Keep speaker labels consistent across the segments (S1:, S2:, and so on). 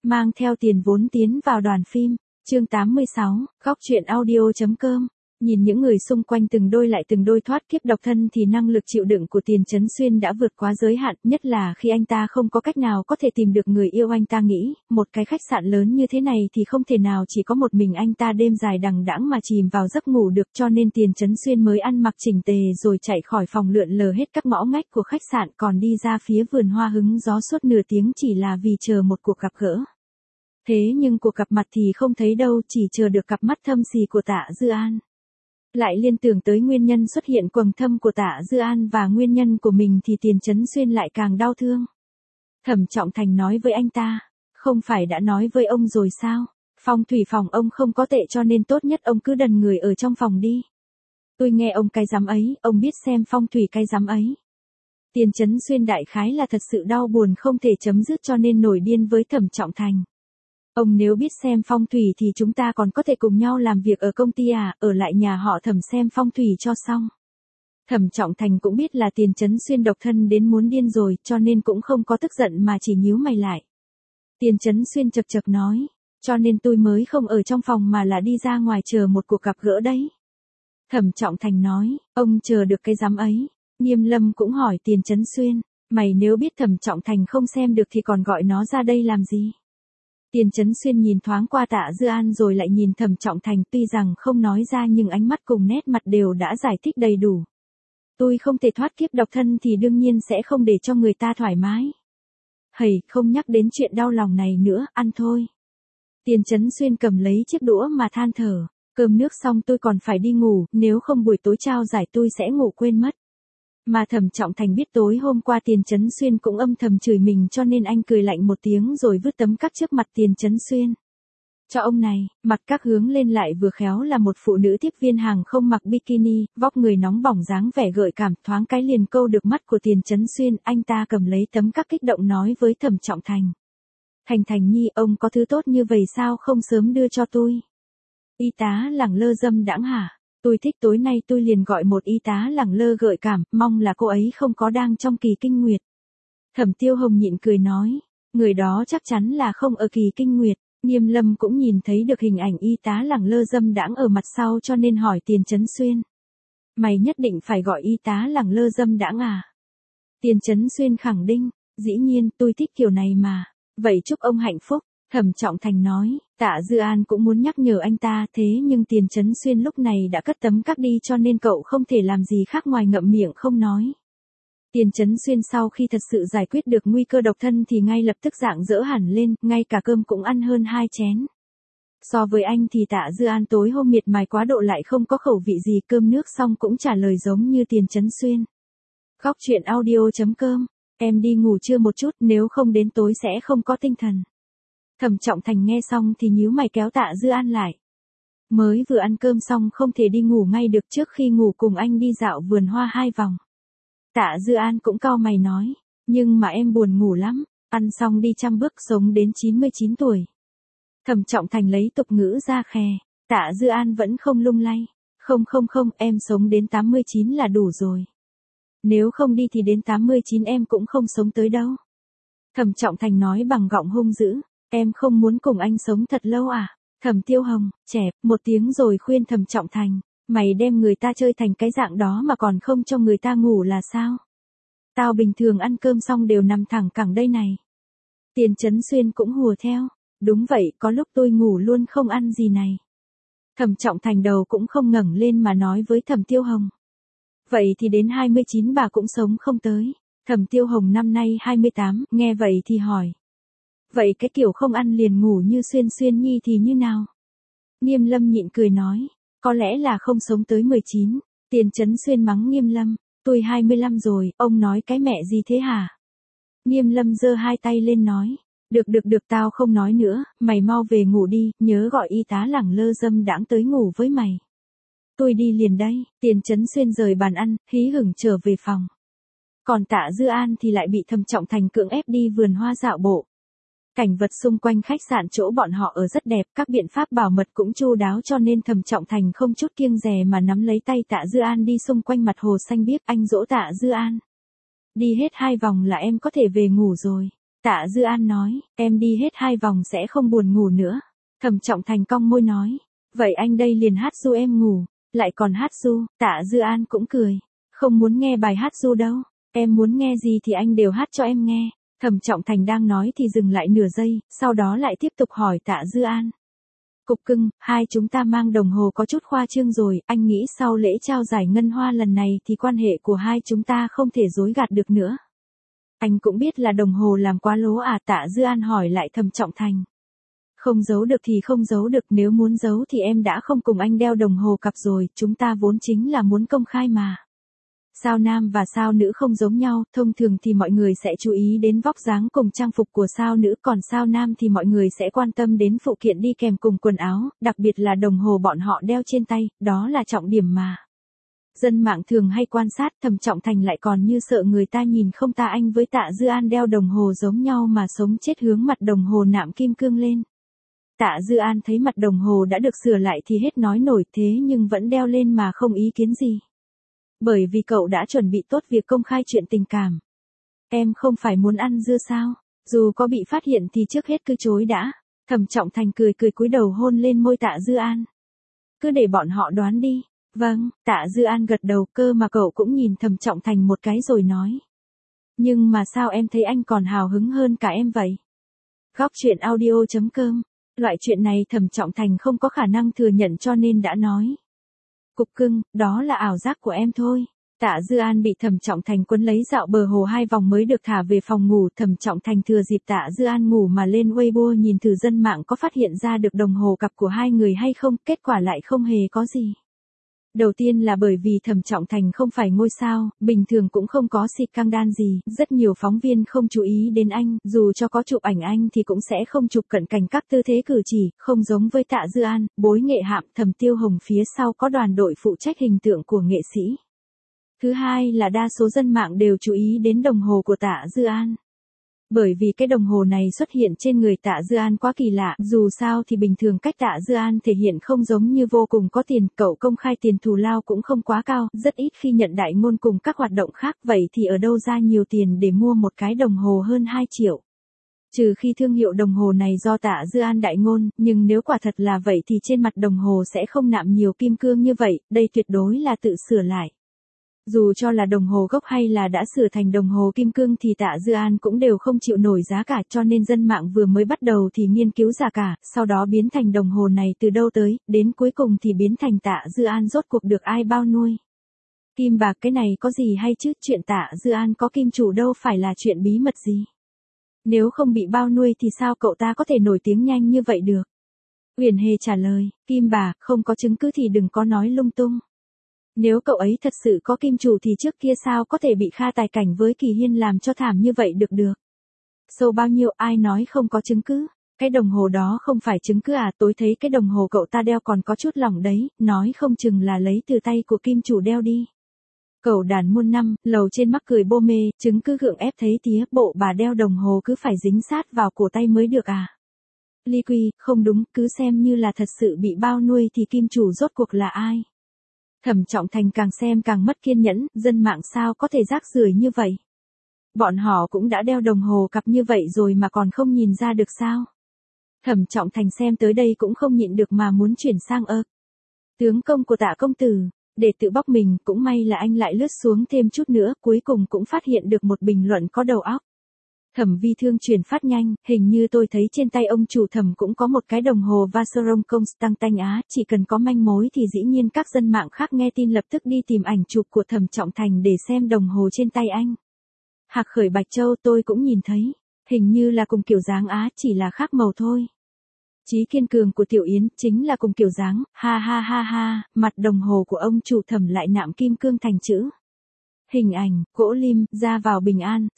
S1: Mang theo tiền vốn tiến vào đoàn phim. Chương 86, góc truyện audio.com. Nhìn những người xung quanh từng đôi lại từng đôi thoát kiếp độc thân thì năng lực chịu đựng của Tiền Chấn Xuyên đã vượt quá giới hạn, nhất là khi anh ta không có cách nào có thể tìm được người yêu. Anh ta nghĩ, một cái khách sạn lớn như thế này thì không thể nào chỉ có một mình anh ta đêm dài đằng đẵng mà chìm vào giấc ngủ được, cho nên Tiền Chấn Xuyên mới ăn mặc chỉnh tề rồi chạy khỏi phòng lượn lờ hết các ngõ ngách của khách sạn, còn đi ra phía vườn hoa hứng gió suốt nửa tiếng chỉ là vì chờ một cuộc gặp gỡ. Thế nhưng cuộc gặp mặt thì không thấy đâu, chỉ chờ được cặp mắt thâm xì của Tạ Dư An. Lại liên tưởng tới nguyên nhân xuất hiện quầng thâm của Tạ Dư An và nguyên nhân của mình thì Tiền Chấn Xuyên lại càng đau thương. Thẩm Trọng Thành nói với anh ta, không phải đã nói với ông rồi sao, phong thủy phòng ông không có tệ cho nên tốt nhất ông cứ đần người ở trong phòng đi. Tôi nghe ông cái rắm ấy, ông biết xem phong thủy cái rắm ấy. Tiền Chấn Xuyên đại khái là thật sự đau buồn không thể chấm dứt cho nên nổi điên với Thẩm Trọng Thành. Ông nếu biết xem phong thủy thì chúng ta còn có thể cùng nhau làm việc ở công ty à, ở lại nhà họ Thẩm xem phong thủy cho xong. Thẩm Trọng Thành cũng biết là Tiền Chấn Xuyên độc thân đến muốn điên rồi, cho nên cũng không có tức giận mà chỉ nhíu mày lại. Tiền Chấn Xuyên chậc chậc nói, cho nên tôi mới không ở trong phòng mà là đi ra ngoài chờ một cuộc gặp gỡ đấy. Thẩm Trọng Thành nói, ông chờ được cái rắm ấy. Nghiêm Lâm cũng hỏi Tiền Chấn Xuyên, mày nếu biết Thẩm Trọng Thành không xem được thì còn gọi nó ra đây làm gì? Tiền Chấn Xuyên nhìn thoáng qua Tạ Dư An rồi lại nhìn Thẩm Trọng Thành, tuy rằng không nói ra nhưng ánh mắt cùng nét mặt đều đã giải thích đầy đủ. Tôi không thể thoát kiếp độc thân thì đương nhiên sẽ không để cho người ta thoải mái. Hầy, không nhắc đến chuyện đau lòng này nữa, ăn thôi. Tiền Chấn Xuyên cầm lấy chiếc đũa mà than thở, cơm nước xong tôi còn phải đi ngủ, nếu không buổi tối trao giải tôi sẽ ngủ quên mất. Mà Thẩm Trọng Thành biết tối hôm qua Tiền Chấn Xuyên cũng âm thầm chửi mình cho nên anh cười lạnh một tiếng rồi vứt tấm cắc trước mặt Tiền Chấn Xuyên. Cho ông này, mặt cắc hướng lên lại vừa khéo là một phụ nữ tiếp viên hàng không mặc bikini, vóc người nóng bỏng dáng vẻ gợi cảm, thoáng cái liền câu được mắt của Tiền Chấn Xuyên. Anh ta cầm lấy tấm cắc kích động nói với Thẩm Trọng Thành. Thành nhi, ông có thứ tốt như vậy sao không sớm đưa cho tôi? Y tá lẳng lơ dâm đãng hả? Tôi thích tối nay tôi liền gọi một y tá lẳng lơ gợi cảm, mong là cô ấy không có đang trong kỳ kinh nguyệt. Thẩm Tiêu Hồng nhịn cười nói, người đó chắc chắn là không ở kỳ kinh nguyệt. Nghiêm Lâm cũng nhìn thấy được hình ảnh y tá lẳng lơ dâm đãng ở mặt sau cho nên hỏi Tiền Chấn Xuyên. Mày nhất định phải gọi y tá lẳng lơ dâm đãng à? Tiền Chấn Xuyên khẳng định, dĩ nhiên tôi thích kiểu này mà. Vậy chúc ông hạnh phúc. Thẩm Trọng Thành nói, Tạ Dư An cũng muốn nhắc nhở anh ta thế nhưng Tiền Chấn Xuyên lúc này đã cất tấm cắc đi cho nên cậu không thể làm gì khác ngoài ngậm miệng không nói. Tiền Chấn Xuyên sau khi thật sự giải quyết được nguy cơ độc thân thì ngay lập tức rạng rỡ hẳn lên, ngay cả cơm cũng ăn hơn 2 chén. So với anh thì Tạ Dư An tối hôm miệt mài quá độ lại không có khẩu vị gì, cơm nước xong cũng trả lời giống như Tiền Chấn Xuyên. Góc truyện audio.com, em đi ngủ trưa một chút nếu không đến tối sẽ không có tinh thần. Thẩm Trọng Thành nghe xong thì nhíu mày kéo Tạ Dư An lại. Mới vừa ăn cơm xong không thể đi ngủ ngay được, trước khi ngủ cùng anh đi dạo vườn hoa 2 vòng. Tạ Dư An cũng cau mày nói, nhưng mà em buồn ngủ lắm, ăn xong đi 100 bước sống đến 99 tuổi. Thẩm Trọng Thành lấy tục ngữ ra khè, Tạ Dư An vẫn không lung lay. Không, em sống đến 89 là đủ rồi. Nếu không đi thì đến 89 em cũng không sống tới đâu. Thẩm Trọng Thành nói bằng giọng hung dữ. Em không muốn cùng anh sống thật lâu à? Thẩm Tiêu Hồng, chẹp, một tiếng rồi khuyên Thẩm Trọng Thành. Mày đem người ta chơi thành cái dạng đó mà còn không cho người ta ngủ là sao? Tao bình thường ăn cơm xong đều nằm thẳng cẳng đây này. Tiền Chấn Xuyên cũng hùa theo. Đúng vậy, có lúc tôi ngủ luôn không ăn gì này. Thẩm Trọng Thành đầu cũng không ngẩng lên mà nói với Thẩm Tiêu Hồng. Vậy thì đến 29 bà cũng sống không tới. Thẩm Tiêu Hồng năm nay 28, nghe vậy thì hỏi. Vậy cái kiểu không ăn liền ngủ như Xuyên Nhi thì như nào? Nghiêm Lâm nhịn cười nói, có lẽ là không sống tới 19. Tiền Chấn Xuyên mắng Nghiêm Lâm, tôi 25 rồi, ông nói cái mẹ gì thế hả? Nghiêm Lâm giơ hai tay lên nói, được tao không nói nữa, mày mau về ngủ đi, nhớ gọi y tá lẳng lơ dâm đãng tới ngủ với mày. Tôi đi liền đây. Tiền Chấn Xuyên rời bàn ăn, hí hửng trở về phòng. Còn Tạ Dư An thì lại bị Thẩm Trọng Thành cưỡng ép đi vườn hoa dạo bộ. Cảnh vật xung quanh khách sạn chỗ bọn họ ở rất đẹp, các biện pháp bảo mật cũng chu đáo cho nên Thẩm Trọng Thành không chút kiêng dè mà nắm lấy tay Tạ Dư An đi xung quanh mặt hồ xanh biếc. Anh dỗ Tạ Dư An. Đi hết 2 vòng là em có thể về ngủ rồi. Tạ Dư An nói, em đi hết 2 vòng sẽ không buồn ngủ nữa. Thẩm Trọng Thành cong môi nói, vậy anh đây liền hát ru em ngủ, lại còn hát ru. Tạ Dư An cũng cười, không muốn nghe bài hát ru đâu, em muốn nghe gì thì anh đều hát cho em nghe. Thẩm Trọng Thành đang nói thì dừng lại nửa giây, sau đó lại tiếp tục hỏi Tạ Dư An. Cục cưng, hai chúng ta mang đồng hồ có chút khoa trương rồi, anh nghĩ sau lễ trao giải ngân hoa lần này thì quan hệ của hai chúng ta không thể dối gạt được nữa. Anh cũng biết là đồng hồ làm quá lố à? Tạ Dư An hỏi lại Thẩm Trọng Thành. Không giấu được thì không giấu được, nếu muốn giấu thì em đã không cùng anh đeo đồng hồ cặp rồi, chúng ta vốn chính là muốn công khai mà. Sao nam và sao nữ không giống nhau, thông thường thì mọi người sẽ chú ý đến vóc dáng cùng trang phục của sao nữ, còn sao nam thì mọi người sẽ quan tâm đến phụ kiện đi kèm cùng quần áo, đặc biệt là đồng hồ bọn họ đeo trên tay, đó là trọng điểm mà. Dân mạng thường hay quan sát, Thẩm Trọng Thành lại còn như sợ người ta nhìn không ta anh với Tạ Dư An đeo đồng hồ giống nhau mà sống chết hướng mặt đồng hồ nạm kim cương lên. Tạ Dư An thấy mặt đồng hồ đã được sửa lại thì hết nói nổi, thế nhưng vẫn đeo lên mà không ý kiến gì. Bởi vì cậu đã chuẩn bị tốt việc công khai chuyện tình cảm. Em không phải muốn ăn dưa sao? Dù có bị phát hiện thì trước hết cứ chối đã. Thẩm Trọng Thành cười cúi đầu hôn lên môi Tạ Dư An. Cứ để bọn họ đoán đi. Vâng, Tạ Dư An gật đầu, cơ mà cậu cũng nhìn Thẩm Trọng Thành một cái rồi nói. Nhưng mà sao em thấy anh còn hào hứng hơn cả em vậy? Góc truyện audio.com. Loại chuyện này Thẩm Trọng Thành không có khả năng thừa nhận cho nên đã nói. Cục cưng, đó là ảo giác của em thôi. Tạ Dư An bị Thẩm Trọng Thành quấn lấy dạo bờ hồ 2 vòng mới được thả về phòng ngủ. Thẩm Trọng Thành thừa dịp Tạ Dư An ngủ mà lên Weibo nhìn thử dân mạng có phát hiện ra được đồng hồ cặp của hai người hay không, kết quả lại không hề có gì. Đầu tiên là bởi vì Thẩm Trọng Thành không phải ngôi sao, bình thường cũng không có scandal gì, rất nhiều phóng viên không chú ý đến anh, dù cho có chụp ảnh anh thì cũng sẽ không chụp cận cảnh các tư thế cử chỉ, không giống với Tạ Dư An, bối nghệ hạm, Thẩm Tiêu Hồng phía sau có đoàn đội phụ trách hình tượng của nghệ sĩ. Thứ hai là đa số dân mạng đều chú ý đến đồng hồ của Tạ Dư An. Bởi vì cái đồng hồ này xuất hiện trên người Tạ Dư An quá kỳ lạ, dù sao thì bình thường cách Tạ Dư An thể hiện không giống như vô cùng có tiền, cậu công khai tiền thù lao cũng không quá cao, rất ít khi nhận đại ngôn cùng các hoạt động khác, vậy thì ở đâu ra nhiều tiền để mua một cái đồng hồ hơn 2 triệu. Trừ khi thương hiệu đồng hồ này do Tạ Dư An đại ngôn, nhưng nếu quả thật là vậy thì trên mặt đồng hồ sẽ không nạm nhiều kim cương như vậy, đây tuyệt đối là tự sửa lại. Dù cho là đồng hồ gốc hay là đã sửa thành đồng hồ kim cương thì Tạ Dư An cũng đều không chịu nổi giá cả, cho nên dân mạng vừa mới bắt đầu thì nghiên cứu giá cả, sau đó biến thành đồng hồ này từ đâu tới, đến cuối cùng thì biến thành Tạ Dư An rốt cuộc được ai bao nuôi. Kim bạc cái này có gì hay chứ, chuyện Tạ Dư An có kim chủ đâu phải là chuyện bí mật gì. Nếu không bị bao nuôi thì sao cậu ta có thể nổi tiếng nhanh như vậy được? Uyển Hề trả lời, Kim bà, không có chứng cứ thì đừng có nói lung tung. Nếu cậu ấy thật sự có kim chủ thì trước kia sao có thể bị Kha Tài Cảnh với Kỳ Hiên làm cho thảm như vậy được. Sâu bao nhiêu ai nói không có chứng cứ? Cái đồng hồ đó không phải chứng cứ à? Tối thấy cái đồng hồ cậu ta đeo còn có chút lỏng đấy, nói không chừng là lấy từ tay của kim chủ đeo đi. Cẩu đàn muôn năm, lầu trên mắc cười bô mê, chứng cứ gượng ép thấy tía, bộ bà đeo đồng hồ cứ phải dính sát vào cổ tay mới được à? Ly Quy, không đúng, cứ xem như là thật sự bị bao nuôi thì kim chủ rốt cuộc là ai? Thẩm Trọng Thành càng xem càng mất kiên nhẫn, dân mạng sao có thể rác rưởi như vậy? Bọn họ cũng đã đeo đồng hồ cặp như vậy rồi mà còn không nhìn ra được sao? Thẩm Trọng Thành xem tới đây cũng không nhịn được mà muốn chuyển sang tướng công của Tạ công tử, để tự bóc mình, cũng may là anh lại lướt xuống thêm chút nữa, cuối cùng cũng phát hiện được một bình luận có đầu óc. Thẩm Vi Thương truyền phát nhanh, hình như tôi thấy trên tay ông chủ Thẩm cũng có một cái đồng hồ Vacheron Constantin Á, chỉ cần có manh mối thì dĩ nhiên các dân mạng khác nghe tin lập tức đi tìm ảnh chụp của Thẩm Trọng Thành để xem đồng hồ trên tay anh. Hạc Khởi Bạch Châu tôi cũng nhìn thấy, hình như là cùng kiểu dáng Á, chỉ là khác màu thôi. Chí Kiên Cường của Tiểu Yến chính là cùng kiểu dáng, ha ha ha ha, mặt đồng hồ của ông chủ Thẩm lại nạm kim cương thành chữ. Hình ảnh, gỗ lim, ra vào Bình An,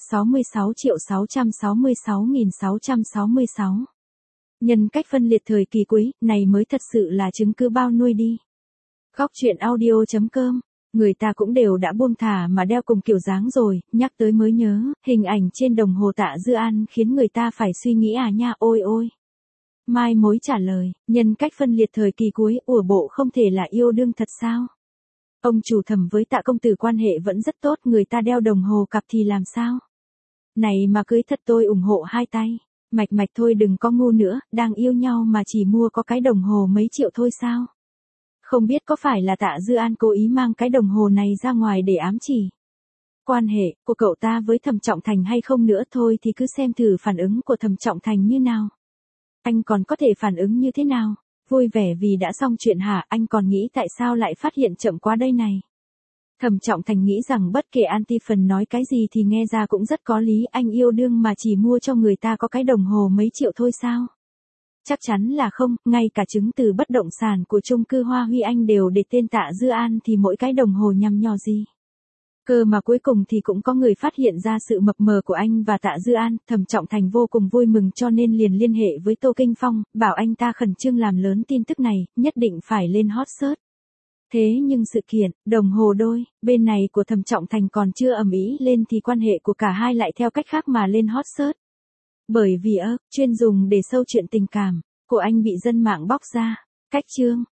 S1: 66.666.666. Nhân cách phân liệt thời kỳ cuối, này mới thật sự là chứng cứ bao nuôi đi. Góc truyện audio.com, người ta cũng đều đã buông thả mà đeo cùng kiểu dáng rồi, nhắc tới mới nhớ, hình ảnh trên đồng hồ Tạ Dư An khiến người ta phải suy nghĩ à nha, ôi ôi. Mai Mối trả lời, nhân cách phân liệt thời kỳ cuối, ủa bộ không thể là yêu đương thật sao? Ông chủ Thẩm với Tạ công tử quan hệ vẫn rất tốt, người ta đeo đồng hồ cặp thì làm sao? Này mà cưới thật tôi ủng hộ hai tay. Mạch Mạch thôi đừng có ngu nữa, đang yêu nhau mà chỉ mua có cái đồng hồ mấy triệu thôi sao? Không biết có phải là Tạ Dư An cố ý mang cái đồng hồ này ra ngoài để ám chỉ quan hệ của cậu ta với Thẩm Trọng Thành hay không nữa, thôi thì cứ xem thử phản ứng của Thẩm Trọng Thành như nào. Anh còn có thể phản ứng như thế nào? Vui vẻ vì đã xong chuyện hả? Anh còn nghĩ tại sao lại phát hiện chậm quá đây này? Thẩm Trọng Thành nghĩ rằng bất kể Anti-Phần nói cái gì thì nghe ra cũng rất có lý, anh yêu đương mà chỉ mua cho người ta có cái đồng hồ mấy triệu thôi sao? Chắc chắn là không, ngay cả chứng từ bất động sản của chung cư Hoa Huy Anh đều để tên Tạ Dư An thì mỗi cái đồng hồ nhằm nhò gì. Cơ mà cuối cùng thì cũng có người phát hiện ra sự mập mờ của anh và Tạ Dư An, Thẩm Trọng Thành vô cùng vui mừng cho nên liền liên hệ với Tô Kinh Phong, bảo anh ta khẩn trương làm lớn tin tức này, nhất định phải lên hot search. Thế nhưng sự kiện, đồng hồ đôi, bên này của Thẩm Trọng Thành còn chưa ầm ĩ lên thì quan hệ của cả hai lại theo cách khác mà lên hot search. Bởi vì chuyên dùng để sâu chuyện tình cảm của anh bị dân mạng bóc ra. Cách chương